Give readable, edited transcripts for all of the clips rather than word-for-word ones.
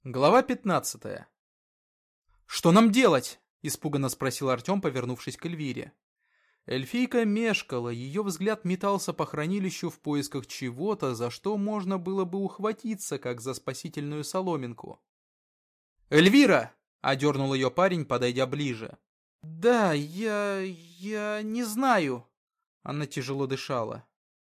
Глава 15. «Что нам делать?» – испуганно спросил Артем, повернувшись к Эльвире. Эльфийка мешкала, ее взгляд метался по хранилищу в поисках чего-то, за что можно было бы ухватиться, как за спасительную соломинку. «Эльвира!» – одернул ее парень, подойдя ближе. «Да, я не знаю». Она тяжело дышала.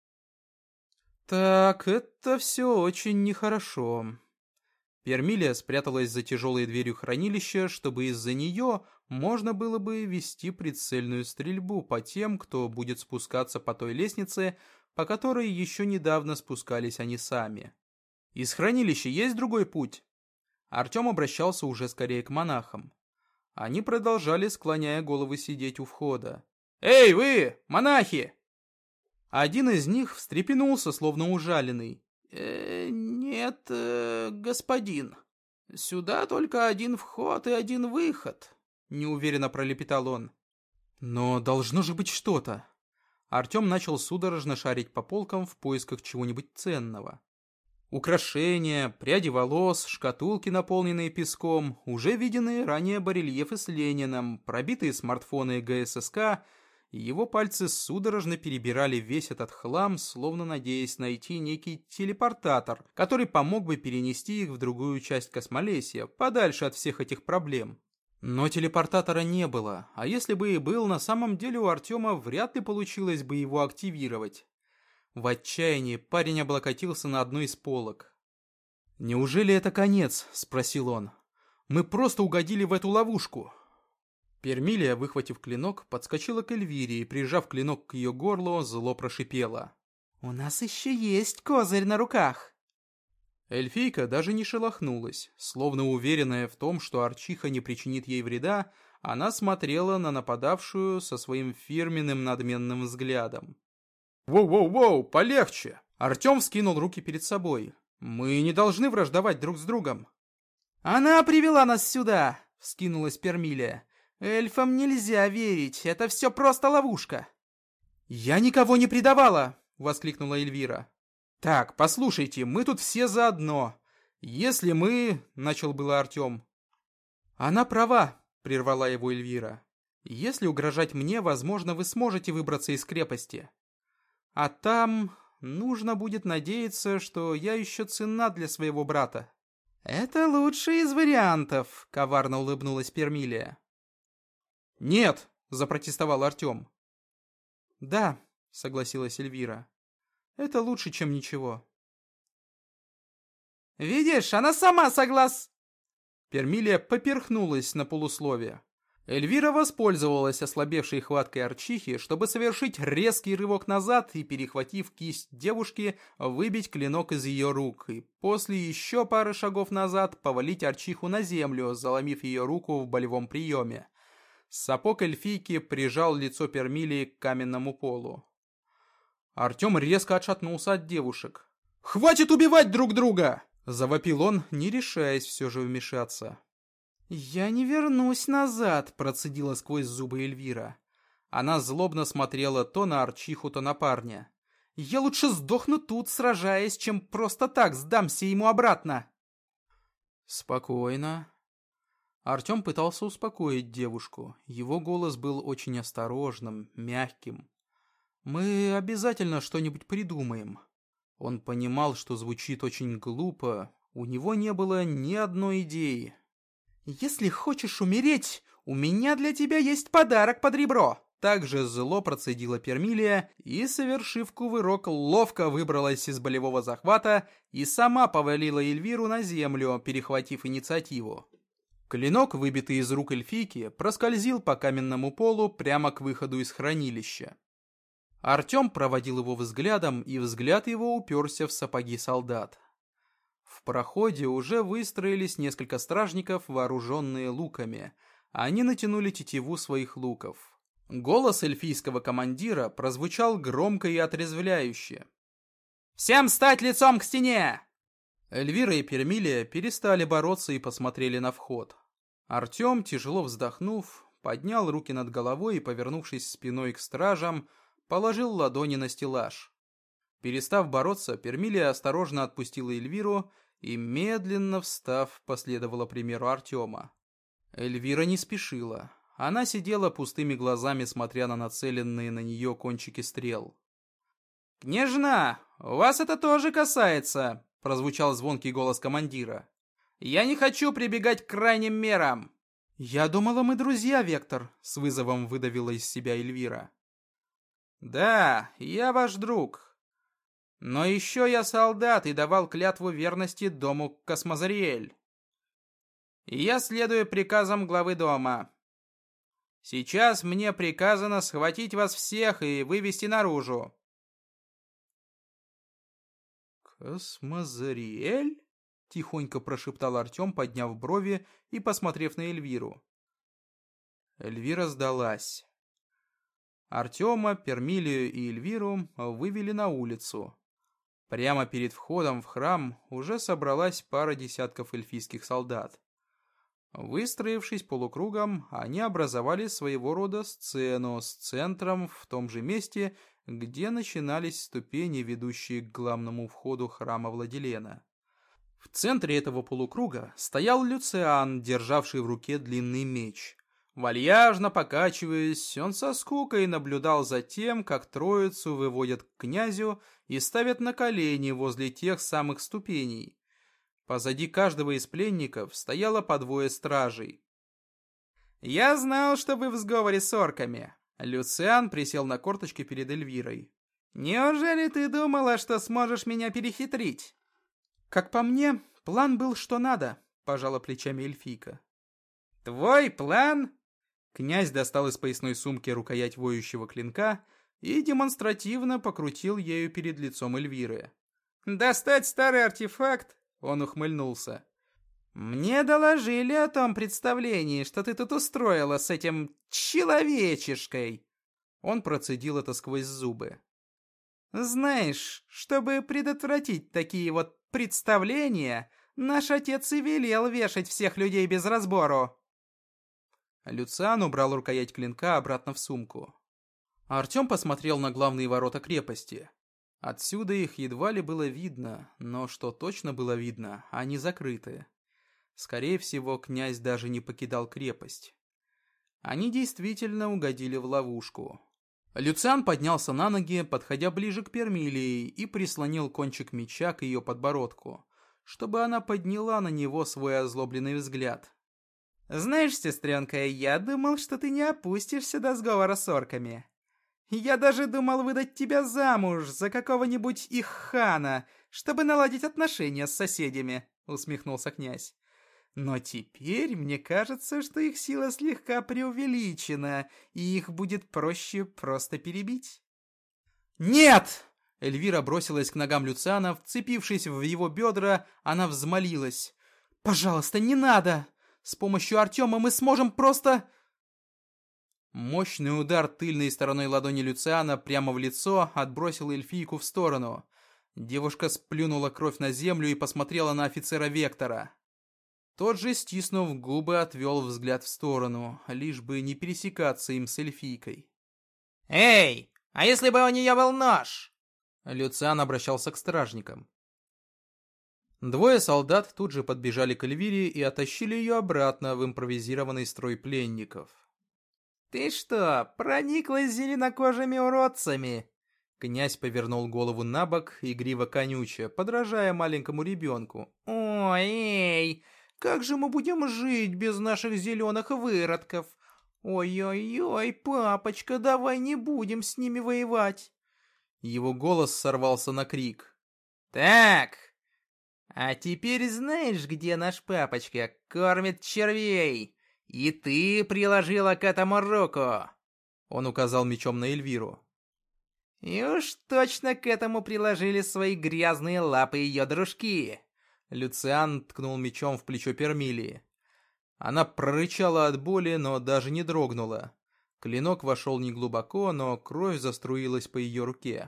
«Так, это все очень нехорошо». Пермилия спряталась за тяжелой дверью хранилища, чтобы из-за нее можно было бы вести прицельную стрельбу по тем, кто будет спускаться по той лестнице, по которой еще недавно спускались они сами. Из хранилища есть другой путь? Артем обращался уже скорее к монахам. Они продолжали, склоняя головы, сидеть у входа. «Эй, вы, монахи!» Один из них встрепенулся, словно ужаленный. «Нет, господин. Сюда только один вход и один выход», — неуверенно пролепетал он. «Но должно же быть что-то». Артем начал судорожно шарить по полкам в поисках чего-нибудь ценного. Украшения, пряди волос, шкатулки, наполненные песком, уже виденные ранее барельефы с Лениным, пробитые смартфоны ГССК. Его пальцы судорожно перебирали весь этот хлам, словно надеясь найти некий телепортатор, который помог бы перенести их в другую часть Космолесья, подальше от всех этих проблем. Но телепортатора не было, а если бы и был, на самом деле у Артема вряд ли получилось бы его активировать. В отчаянии парень облокотился на одну из полок. «Неужели это конец?» – спросил он. «Мы просто угодили в эту ловушку». Пермилия, выхватив клинок, подскочила к Эльвире и, прижав клинок к ее горлу, зло прошипела. «У нас еще есть козырь на руках!» Эльфийка даже не шелохнулась, словно уверенная в том, что Арчиха не причинит ей вреда, она смотрела на нападавшую со своим фирменным надменным взглядом. «Воу-воу-воу, полегче!» Артем вскинул руки перед собой. «Мы не должны враждовать друг с другом!» «Она привела нас сюда!» — вскинулась Пермилия. «Эльфам нельзя верить, это все просто ловушка!» «Я никого не предавала!» — воскликнула Эльвира. «Так, послушайте, мы тут все заодно. Если мы...» — начал было Артем. «Она права!» — прервала его Эльвира. «Если угрожать мне, возможно, вы сможете выбраться из крепости. А там нужно будет надеяться, что я еще ценна для своего брата». «Это лучший из вариантов», — коварно улыбнулась Пермилия. «Нет!» – запротестовал Артем. «Да», – согласилась Эльвира. «Это лучше, чем ничего». «Видишь, она сама Пермилия поперхнулась на полусловие. Эльвира воспользовалась ослабевшей хваткой Арчихи, чтобы совершить резкий рывок назад и, перехватив кисть девушки, выбить клинок из ее рук, и после еще пары шагов назад повалить Арчиху на землю, заломив ее руку в болевом приеме. Сапог эльфийки прижал лицо Пермилии к каменному полу. Артем резко отшатнулся от девушек. «Хватит убивать друг друга!» – завопил он, не решаясь все же вмешаться. «Я не вернусь назад», – процедила сквозь зубы Эльвира. Она злобно смотрела то на Арчиху, то на парня. «Я лучше сдохну тут, сражаясь, чем просто так сдамся ему обратно». «Спокойно». Артем пытался успокоить девушку. Его голос был очень осторожным, мягким. «Мы обязательно что-нибудь придумаем». Он понимал, что звучит очень глупо. У него не было ни одной идеи. «Если хочешь умереть, у меня для тебя есть подарок под ребро!» Также зло процедила Пермилия и, совершив кувырок, ловко выбралась из болевого захвата и сама повалила Эльвиру на землю, перехватив инициативу. Клинок, выбитый из рук эльфийки, проскользил по каменному полу прямо к выходу из хранилища. Артем проводил его взглядом, и взгляд его уперся в сапоги солдат. В проходе уже выстроились несколько стражников, вооруженные луками. Они натянули тетиву своих луков. Голос эльфийского командира прозвучал громко и отрезвляюще. «Всем встать лицом к стене!» Эльвира и Пермилия перестали бороться и посмотрели на вход. Артем, тяжело вздохнув, поднял руки над головой и, повернувшись спиной к стражам, положил ладони на стеллаж. Перестав бороться, Пермилия осторожно отпустила Эльвиру и, медленно встав, последовала примеру Артема. Эльвира не спешила. Она сидела пустыми глазами, смотря на нацеленные на нее кончики стрел. «Княжна, вас это тоже касается!» — прозвучал звонкий голос командира. «Я не хочу прибегать к крайним мерам!» «Я думала, мы друзья, Вектор!» — с вызовом выдавила из себя Эльвира. «Да, я ваш друг. Но еще я солдат и давал клятву верности дому Космозариэль. И я следую приказам главы дома. Сейчас мне приказано схватить вас всех и вывести наружу». «Космозариэль?» — тихонько прошептал Артем, подняв брови и посмотрев на Эльвиру. Эльвира сдалась. Артема, Пермилию и Эльвиру вывели на улицу. Прямо перед входом в храм уже собралась пара десятков эльфийских солдат. Выстроившись полукругом, они образовали своего рода сцену с центром в том же месте, где начинались ступени, ведущие к главному входу храма Владилена. В центре этого полукруга стоял Люциан, державший в руке длинный меч. Вальяжно покачиваясь, он со скукой наблюдал за тем, как троицу выводят к князю и ставят на колени возле тех самых ступеней. Позади каждого из пленников стояло по двое стражей. «Я знал, что вы в сговоре с орками!» Люциан присел на корточки перед Эльвирой. «Неужели ты думала, что сможешь меня перехитрить?» «Как по мне, план был что надо», — пожала плечами эльфийка. «Твой план?» Князь достал из поясной сумки рукоять воющего клинка и демонстративно покрутил ею перед лицом Эльвиры. «Достать старый артефакт?» Он ухмыльнулся. «Мне доложили о том представлении, что ты тут устроила с этим человечишкой!» Он процедил это сквозь зубы. «Знаешь, чтобы предотвратить такие вот представления, наш отец и велел вешать всех людей без разбору!» Люциан убрал рукоять клинка обратно в сумку. Артем посмотрел на главные ворота крепости. Отсюда их едва ли было видно, но что точно было видно, они закрыты. Скорее всего, князь даже не покидал крепость. Они действительно угодили в ловушку. Люциан поднялся на ноги, подходя ближе к Пермилии, и прислонил кончик меча к ее подбородку, чтобы она подняла на него свой озлобленный взгляд. «Знаешь, сестренка, я думал, что ты не опустишься до сговора с орками. Я даже думал выдать тебя замуж за какого-нибудь их хана, чтобы наладить отношения с соседями», — усмехнулся князь. «Но теперь мне кажется, что их сила слегка преувеличена, и их будет проще просто перебить». «Нет!» — Эльвира бросилась к ногам Люциана, вцепившись в его бедра, она взмолилась. «Пожалуйста, не надо! С помощью Артема мы сможем просто...» Мощный удар тыльной стороной ладони Люциана прямо в лицо отбросил эльфийку в сторону. Девушка сплюнула кровь на землю и посмотрела на офицера Вектора. Тот же, стиснув губы, отвел взгляд в сторону, лишь бы не пересекаться им с эльфийкой. «Эй, а если бы у нее был нож?» Люциан обращался к стражникам. Двое солдат тут же подбежали к Эльвире и оттащили ее обратно в импровизированный строй пленников. «Ты что, прониклась зеленокожими уродцами?» Князь повернул голову на бок, игриво конюча, подражая маленькому ребенку. «Ой, эй, как же мы будем жить без наших зеленых выродков? Ой-ой-ой, папочка, давай не будем с ними воевать!» Его голос сорвался на крик. «Так, а теперь знаешь, где наш папочка кормит червей? И ты приложила к этому руку!» Он указал мечом на Эльвиру. «И уж точно к этому приложили свои грязные лапы ее дружки!» Люциан ткнул мечом в плечо Пермилии. Она прорычала от боли, но даже не дрогнула. Клинок вошел неглубоко, но кровь заструилась по ее руке.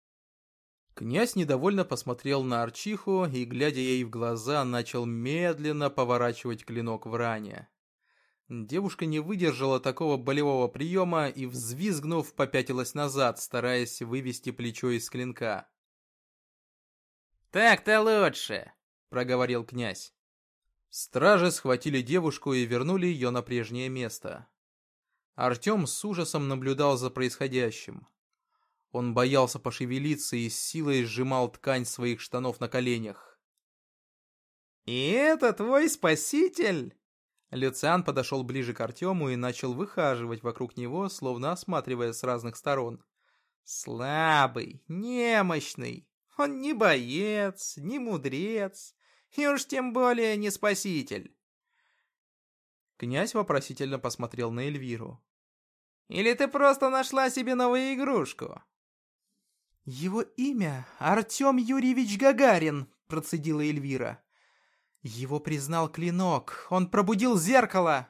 Князь недовольно посмотрел на Арчиху и, глядя ей в глаза, начал медленно поворачивать клинок в ране. Девушка не выдержала такого болевого приема и, взвизгнув, попятилась назад, стараясь вывести плечо из клинка. «Так-то лучше!» проговорил князь. Стражи схватили девушку и вернули ее на прежнее место. Артем с ужасом наблюдал за происходящим. Он боялся пошевелиться и с силой сжимал ткань своих штанов на коленях. «И это твой спаситель?» Люциан подошел ближе к Артему и начал выхаживать вокруг него, словно осматривая с разных сторон. «Слабый, немощный. Он не боец, не мудрец, и уж тем более не спаситель». Князь вопросительно посмотрел на Эльвиру. «Или ты просто нашла себе новую игрушку?» «Его имя Артем Юрьевич Гагарин», — процедила Эльвира. «Его признал клинок, он пробудил зеркало!»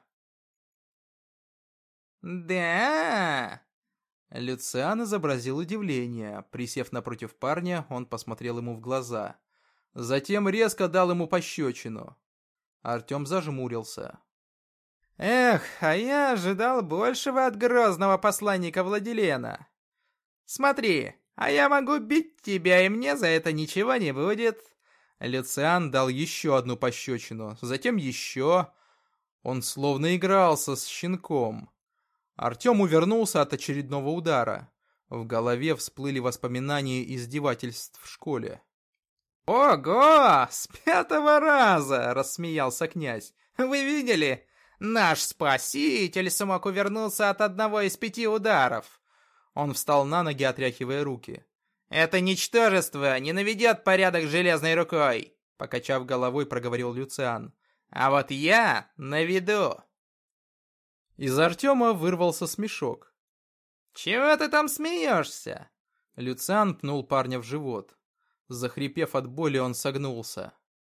«Да?» Люциан изобразил удивление. Присев напротив парня, он посмотрел ему в глаза. Затем резко дал ему пощечину. Артем зажмурился. «Эх, а я ожидал большего от грозного посланника Владилена. Смотри, а я могу бить тебя, и мне за это ничего не будет». Люциан дал еще одну пощечину, затем еще. Он словно игрался с щенком. Артем увернулся от очередного удара. В голове всплыли воспоминания издевательств в школе. «Ого! С 5-го раза!» — рассмеялся князь. «Вы видели? Наш спаситель смог увернуться от одного из 5 ударов». Он встал на ноги, отряхивая руки. «Это ничтожество не наведет порядок железной рукой», — покачав головой, проговорил Люциан. «А вот я наведу». Из Артема вырвался смешок. «Чего ты там смеешься?» Люциан пнул парня в живот. Захрипев от боли, он согнулся.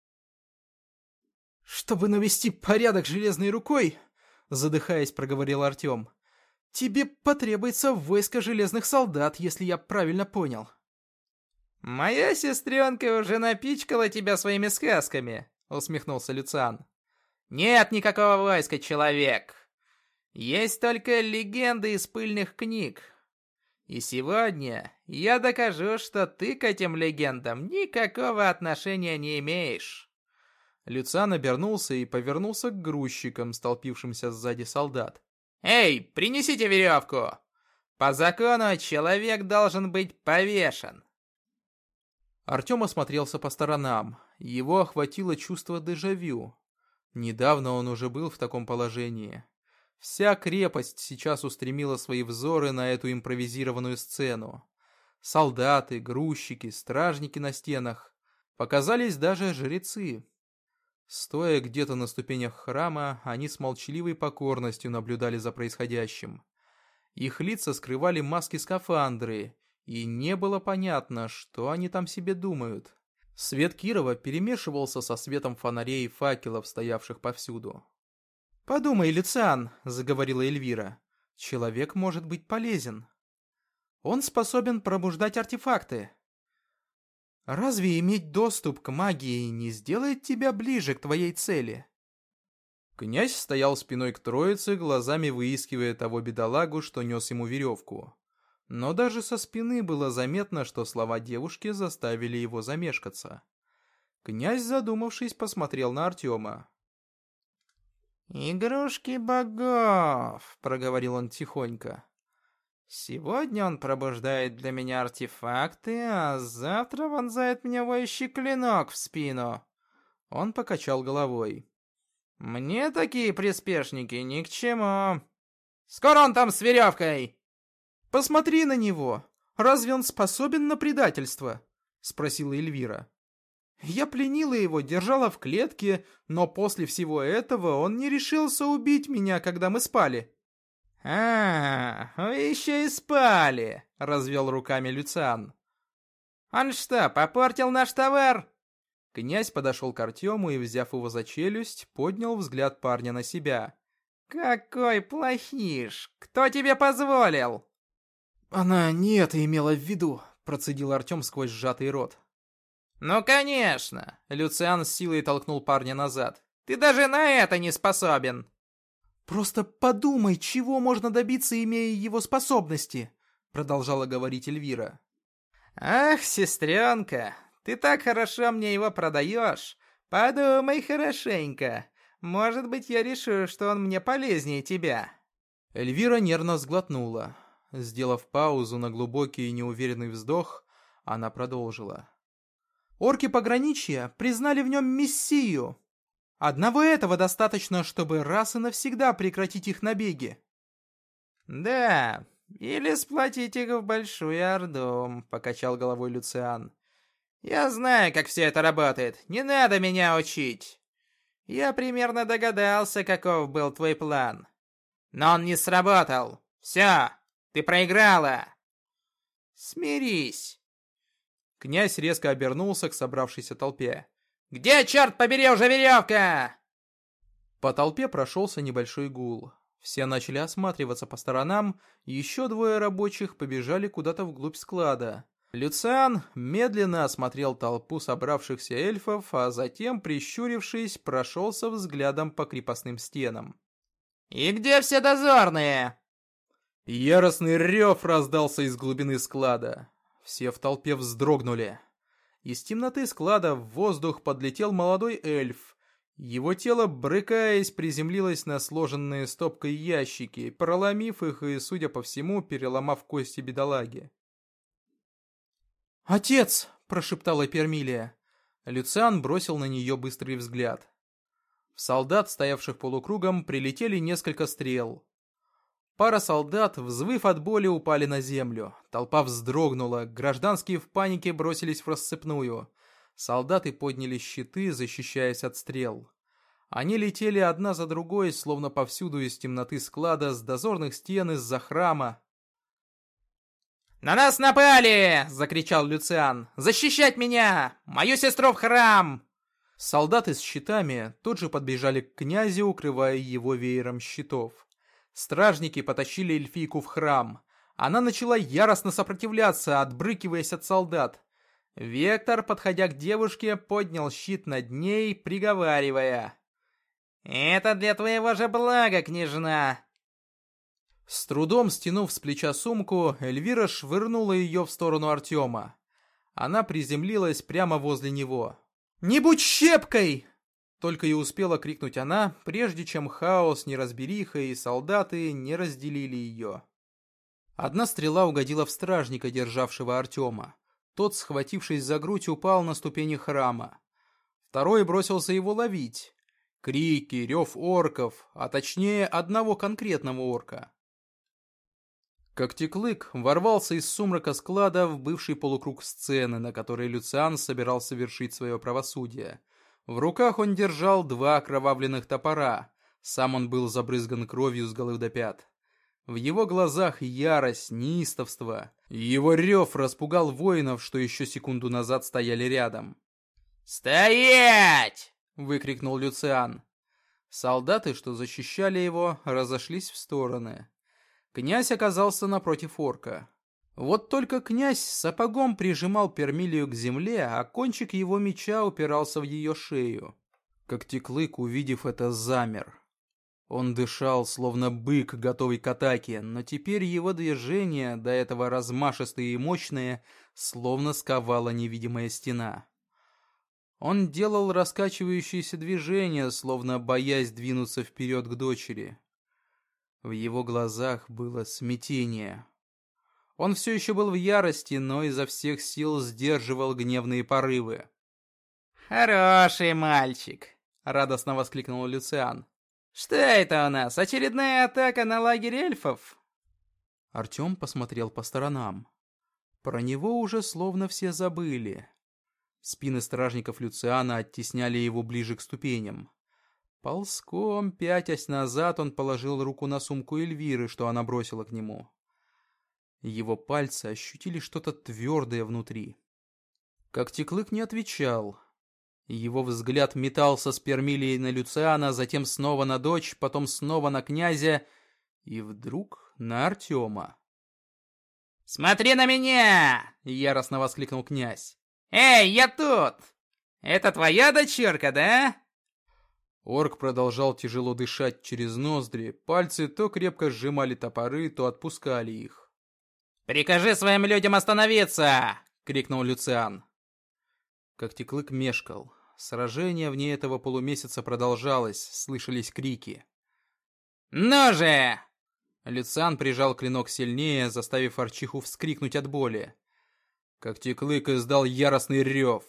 «Чтобы навести порядок железной рукой», — задыхаясь, проговорил Артем, — «тебе потребуется войско железных солдат, если я правильно понял». «Моя сестренка уже напичкала тебя своими сказками», — усмехнулся Люциан. «Нет никакого войска, человек. Есть только легенды из пыльных книг. И сегодня я докажу, что ты к этим легендам никакого отношения не имеешь». Люциан обернулся и повернулся к грузчикам, столпившимся сзади солдат. «Эй, принесите веревку! По закону человек должен быть повешен». Артем осмотрелся по сторонам. Его охватило чувство дежавю. Недавно он уже был в таком положении. Вся крепость сейчас устремила свои взоры на эту импровизированную сцену. Солдаты, грузчики, стражники на стенах. Показались даже жрецы. Стоя где-то на ступенях храма, они с молчаливой покорностью наблюдали за происходящим. Их лица скрывали маски-скафандры, и не было понятно, что они там себе думают. Свет Кирова перемешивался со светом фонарей и факелов, стоявших повсюду. «Подумай, Люциан», — заговорила Эльвира, — «человек может быть полезен. Он способен пробуждать артефакты. Разве иметь доступ к магии не сделает тебя ближе к твоей цели?» Князь стоял спиной к троице, глазами выискивая того бедолагу, что нес ему веревку. Но даже со спины было заметно, что слова девушки заставили его замешкаться. Князь, задумавшись, посмотрел на Артема. «Игрушки богов», — проговорил он тихонько. «Сегодня он пробуждает для меня артефакты, а завтра вонзает мне воющий клинок в спину». Он покачал головой. «Мне такие приспешники ни к чему. Скоро он там с веревкой!» «Посмотри на него! Разве он способен на предательство?» — спросила Эльвира. «Я пленила его, держала в клетке, но после всего этого он не решился убить меня, когда мы спали». «А, вы еще и спали!» — развел руками Люциан. «Он что, попортил наш товар?» Князь подошел к Артему и, взяв его за челюсть, поднял взгляд парня на себя. «Какой плохиш! Кто тебе позволил?» «Она не это имела в виду», — процедил Артем сквозь сжатый рот. «Ну, конечно!» — Люциан с силой толкнул парня назад. «Ты даже на это не способен!» «Просто подумай, чего можно добиться, имея его способности», — продолжала говорить Эльвира. «Ах, сестренка, ты так хорошо мне его продаешь, Подумай хорошенько. Может быть, я решу, что он мне полезнее тебя». Эльвира нервно сглотнула. Сделав паузу на глубокий и неуверенный вздох, она продолжила. Орки пограничья признали в нем мессию. Одного этого достаточно, чтобы раз и навсегда прекратить их набеги. «Да, или сплотить их в большую орду», — покачал головой Люциан. «Я знаю, как все это работает. Не надо меня учить. Я примерно догадался, каков был твой план. Но он не сработал. Все, ты проиграла. Смирись». Князь резко обернулся к собравшейся толпе. «Где, черт побери, уже веревка?» По толпе прошелся небольшой гул. Все начали осматриваться по сторонам, и еще двое рабочих побежали куда-то вглубь склада. Люциан медленно осмотрел толпу собравшихся эльфов, а затем, прищурившись, прошелся взглядом по крепостным стенам. «И где все дозорные?» Яростный рев раздался из глубины склада. Все в толпе вздрогнули. Из темноты склада в воздух подлетел молодой эльф. Его тело, брыкаясь, приземлилось на сложенные стопкой ящики, проломив их и, судя по всему, переломав кости бедолаги. «Отец!» – прошептала Пермилия. Люциан бросил на нее быстрый взгляд. В солдат, стоявших полукругом, прилетели несколько стрел. Пара солдат, взвыв от боли, упали на землю. Толпа вздрогнула, гражданские в панике бросились в рассыпную. Солдаты подняли щиты, защищаясь от стрел. Они летели одна за другой, словно повсюду из темноты склада, с дозорных стен, из-за храма. «На нас напали!» — закричал Люциан. «Защищать меня! Мою сестру в храм!» Солдаты с щитами тут же подбежали к князю, укрывая его веером щитов. Стражники потащили эльфийку в храм. Она начала яростно сопротивляться, отбрыкиваясь от солдат. Вектор, подходя к девушке, поднял щит над ней, приговаривая: «Это для твоего же блага, княжна!» С трудом стянув с плеча сумку, Эльвира швырнула ее в сторону Артема. Она приземлилась прямо возле него. «Не будь щепкой!» Только и успела крикнуть она, прежде чем хаос, неразбериха и солдаты не разделили ее. Одна стрела угодила в стражника, державшего Артема. Тот, схватившись за грудь, упал на ступени храма. Второй бросился его ловить. Крики, рев орков, а точнее одного конкретного орка. Когтеклык ворвался из сумрака склада в бывший полукруг сцены, на которой Люциан собирался вершить свое правосудие. В руках он держал 2 окровавленных топора. Сам он был забрызган кровью с головы до пят. В его глазах ярость, неистовство. Его рев распугал воинов, что еще секунду назад стояли рядом. «Стоять!» — выкрикнул Люциан. Солдаты, что защищали его, разошлись в стороны. Князь оказался напротив орка. Вот только князь сапогом прижимал Пермилию к земле, а кончик его меча упирался в ее шею. Когтеклык, увидев это, замер. Он дышал, словно бык, готовый к атаке, но теперь его движения, до этого размашистые и мощные, словно сковала невидимая стена. Он делал раскачивающиеся движения, словно боясь двинуться вперед к дочери. В его глазах было смятение. Он все еще был в ярости, но изо всех сил сдерживал гневные порывы. «Хороший мальчик!» — радостно воскликнул Люциан. «Что это у нас? Очередная атака на лагерь эльфов?» Артем посмотрел по сторонам. Про него уже словно все забыли. Спины стражников Люциана оттесняли его ближе к ступеням. Ползком, пятясь назад, он положил руку на сумку Эльвиры, что она бросила к нему. Его пальцы ощутили что-то твердое внутри. Когтеклык не отвечал. Его взгляд метался с Пермилией на Люциана, затем снова на дочь, потом снова на князя и вдруг на Артема. «Смотри на меня!» — яростно воскликнул князь. «Эй, я тут! Это твоя дочерка, да?» Орк продолжал тяжело дышать через ноздри, пальцы то крепко сжимали топоры, то отпускали их. «Прикажи своим людям остановиться!» — крикнул Люциан. Когтеклык мешкал. Сражение вне этого полумесяца продолжалось, слышались крики. «Ну же!» Люциан прижал клинок сильнее, заставив Орчиху вскрикнуть от боли. Когтеклык издал яростный рев.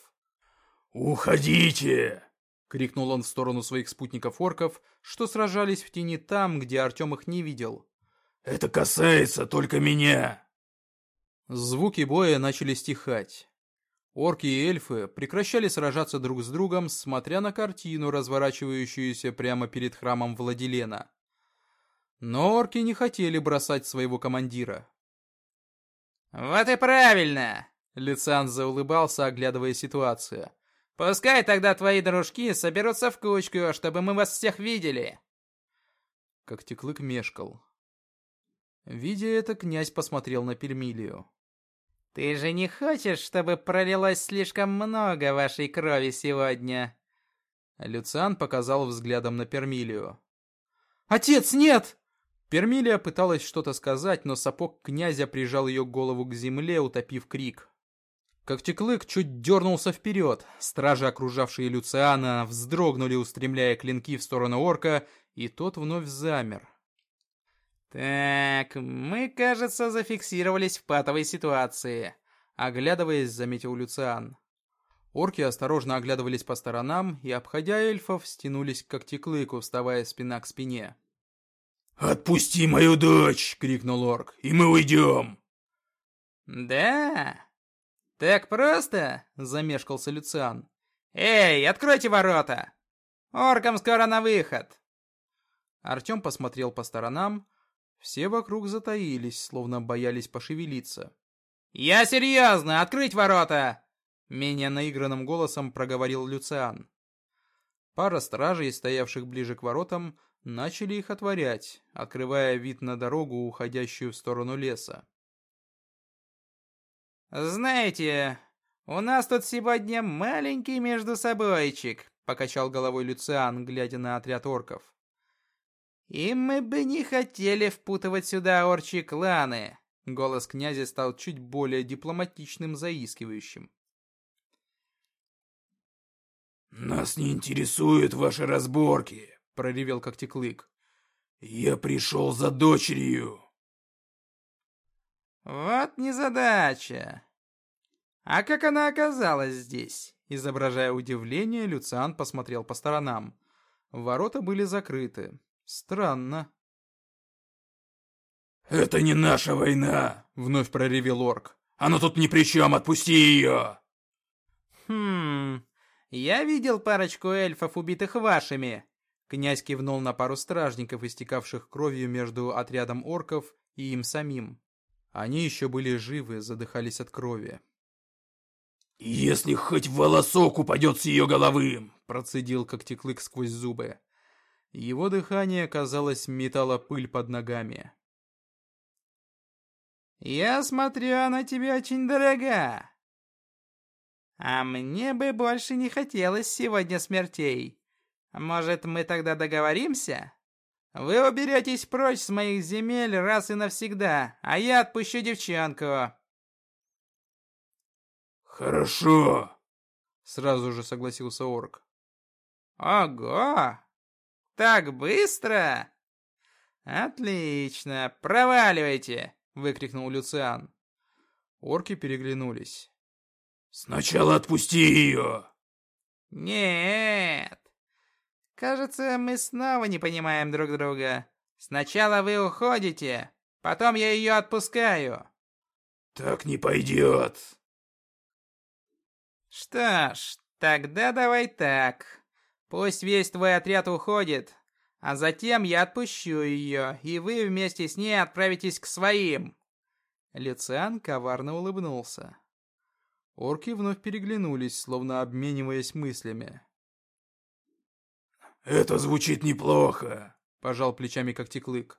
«Уходите!» — крикнул он в сторону своих спутников-орков, что сражались в тени там, где Артем их не видел. «Это касается только меня!» Звуки боя начали стихать. Орки и эльфы прекращали сражаться друг с другом, смотря на картину, разворачивающуюся прямо перед храмом Владилена. Но орки не хотели бросать своего командира. «Вот и правильно!» Люциан заулыбался, оглядывая ситуацию. «Пускай тогда твои дружки соберутся в кучку, чтобы мы вас всех видели!» Когтеклык мешкал. Видя это, князь посмотрел на Пермилию. «Ты же не хочешь, чтобы пролилось слишком много вашей крови сегодня?» Люциан показал взглядом на Пермилию. «Отец, нет!» Пермилия пыталась что-то сказать, но сапог князя прижал ее голову к земле, утопив крик. Когтеклык чуть дернулся вперед. Стражи, окружавшие Люциана, вздрогнули, устремляя клинки в сторону орка, и тот вновь замер. «Так, мы, кажется, зафиксировались в патовой ситуации», — оглядываясь, заметил Люциан. Орки осторожно оглядывались по сторонам и, обходя эльфов, стянулись к Когтеклыку, вставая спина к спине. «Отпусти мою дочь!» — крикнул орк. «И мы уйдем!» «Да? Так просто?» — замешкался Люциан. «Эй, откройте ворота! Оркам скоро на выход!» Артем посмотрел по сторонам. Все вокруг затаились, словно боялись пошевелиться. «Я серьезно! Открыть ворота!» Менее наигранным голосом проговорил Люциан. Пара стражей, стоявших ближе к воротам, начали их отворять, открывая вид на дорогу, уходящую в сторону леса. «Знаете, у нас тут сегодня маленький междусобойчик», — покачал головой Люциан, глядя на отряд орков. «И мы бы не хотели впутывать сюда орчьи кланы». Голос князя стал чуть более дипломатичным, заискивающим. «Нас не интересуют ваши разборки», — проревел Когтеклык. «Я пришел за дочерью». «Вот незадача. А как она оказалась здесь?» Изображая удивление, Люциан посмотрел по сторонам. Ворота были закрыты. Странно. «Это не наша война!» — вновь проревел орк. «Она тут ни при чем, отпусти ее!» Я видел парочку эльфов, убитых вашими». Князь кивнул на пару стражников, истекавших кровью между отрядом орков и им самим. Они еще были живы, задыхались от крови. «Если хоть волосок упадет с ее головы!» — процедил Когтеклык сквозь зубы. Его дыхание, казалось, метало пыль под ногами. «Я смотрю, она тебе очень дорога. А мне бы больше не хотелось сегодня смертей. Может, мы тогда договоримся? Вы уберетесь прочь с моих земель раз и навсегда, а я отпущу девчонку». «Хорошо», — сразу же согласился орк. «Ого! Так быстро? Отлично, проваливайте!» — выкрикнул Люциан. Орки переглянулись. «Сначала отпусти ее!» «Нет! Кажется, мы снова не понимаем друг друга. Сначала вы уходите, потом я ее отпускаю». «Так не пойдет!» «Что ж, тогда давай так. Пусть весь твой отряд уходит, а затем я отпущу ее, и вы вместе с ней отправитесь к своим». Люциан коварно улыбнулся. Орки вновь переглянулись, словно обмениваясь мыслями. «Это звучит неплохо», — пожал плечами Когтеклык.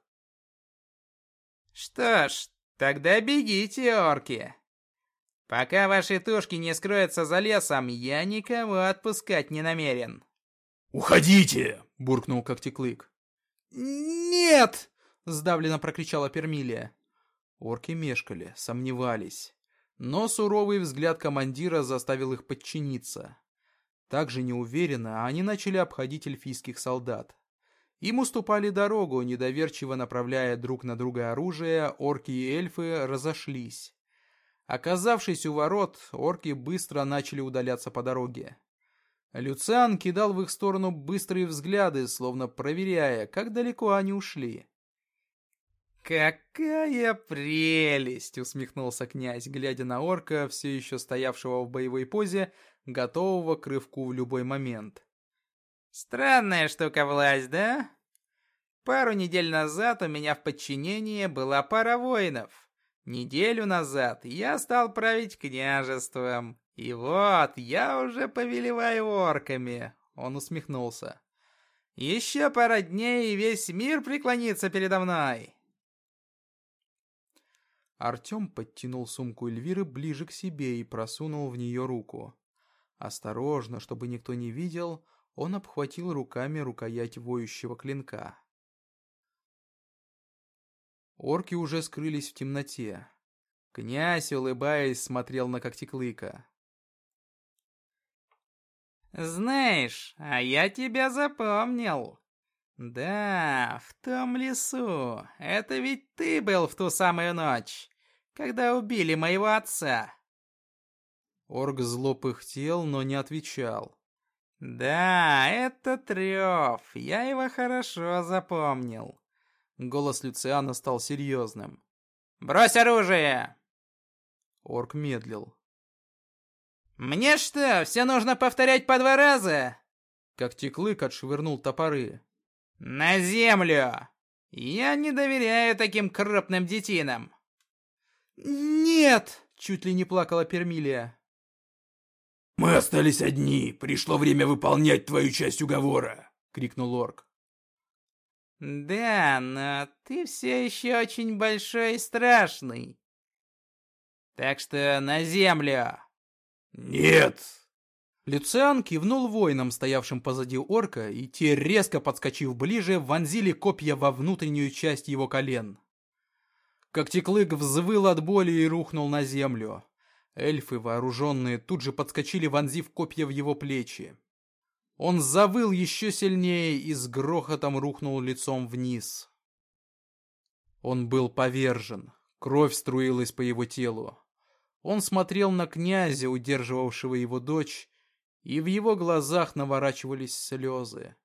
«Что ж, тогда бегите, орки. Пока ваши тушки не скроются за лесом, я никого отпускать не намерен». «Уходите!» — буркнул Когтеклык. «Нет!» — сдавленно прокричала Пермилия. Орки мешкали, сомневались. Но суровый взгляд командира заставил их подчиниться. Также неуверенно они начали обходить эльфийских солдат. Им уступали дорогу, недоверчиво направляя друг на друга оружие, орки и эльфы разошлись. Оказавшись у ворот, орки быстро начали удаляться по дороге. Люциан кидал в их сторону быстрые взгляды, словно проверяя, как далеко они ушли. «Какая прелесть!» — усмехнулся князь, глядя на орка, все еще стоявшего в боевой позе, готового к рывку в любой момент. «Странная штука власть, да? Пару недель назад у меня в подчинении была пара воинов. Неделю назад я стал править княжеством. И вот, я уже повелеваю орками», — он усмехнулся. «Еще пара дней, и весь мир преклонится передо мной». Артем подтянул сумку Эльвиры ближе к себе и просунул в нее руку. Осторожно, чтобы никто не видел, он обхватил руками рукоять воющего клинка. Орки уже скрылись в темноте. Князь, улыбаясь, смотрел на Когтеклыка. «Знаешь, а я тебя запомнил. Да, в том лесу. Это ведь ты был в ту самую ночь, когда убили моего отца». Орк зло пыхтел, но не отвечал. «Да, это Трёв. Я его хорошо запомнил». Голос Люциана стал серьезным. «Брось оружие!» Орк медлил. «Мне что, все нужно повторять по 2 раза?» Когтеклык отшвырнул топоры. «На землю! Я не доверяю таким крупным детинам!» «Нет!» — чуть ли не плакала Пермилия. «Мы остались одни. Пришло время выполнять твою часть уговора!» — крикнул орк. «Да, но ты все еще очень большой и страшный. Так что на землю!» «Нет!» Люциан кивнул воинам, стоявшим позади орка, и те, резко подскочив ближе, вонзили копья во внутреннюю часть его колен. Когтеклык взвыл от боли и рухнул на землю. Эльфы, вооруженные, тут же подскочили, вонзив копья в его плечи. Он завыл еще сильнее и с грохотом рухнул лицом вниз. Он был повержен, кровь струилась по его телу. Он смотрел на князя, удерживавшего его дочь, и в его глазах наворачивались слезы.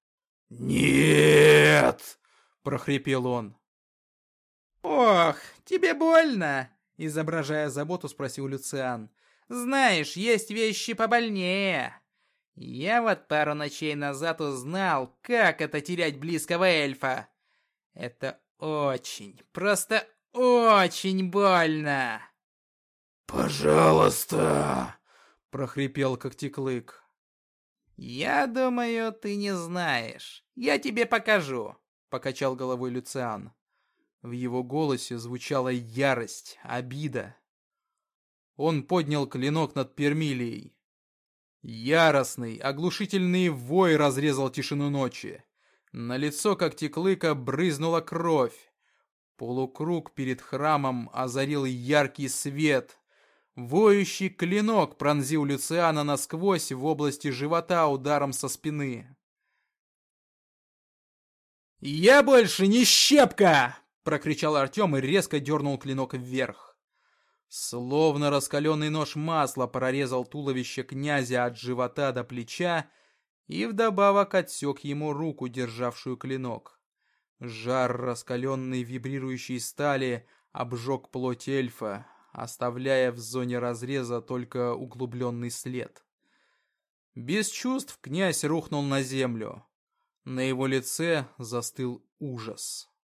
«Нет!» — прохрипел он. «Ох, тебе больно?» — изображая заботу, спросил Люциан. «Знаешь, есть вещи побольнее. Я вот пару ночей назад узнал, как это терять близкого эльфа. Это очень, просто очень больно!» «Пожалуйста!» — прохрипел Когтеклык. «Я думаю, ты не знаешь. Я тебе покажу», — покачал головой Люциан. В его голосе звучала ярость, обида. Он поднял клинок над Пермилией. Яростный, оглушительный вой разрезал тишину ночи. На лицо Когтеклыка брызнула кровь. Полукруг перед храмом озарил яркий свет. Воющий клинок пронзил Люциана насквозь в области живота ударом со спины. «Я больше не щепка!» — прокричал Артем и резко дернул клинок вверх. Словно раскаленный нож масла прорезал туловище князя от живота до плеча и вдобавок отсек ему руку, державшую клинок. Жар раскаленной вибрирующей стали обжег плоть эльфа, оставляя в зоне разреза только углубленный след. Без чувств князь рухнул на землю. На его лице застыл ужас.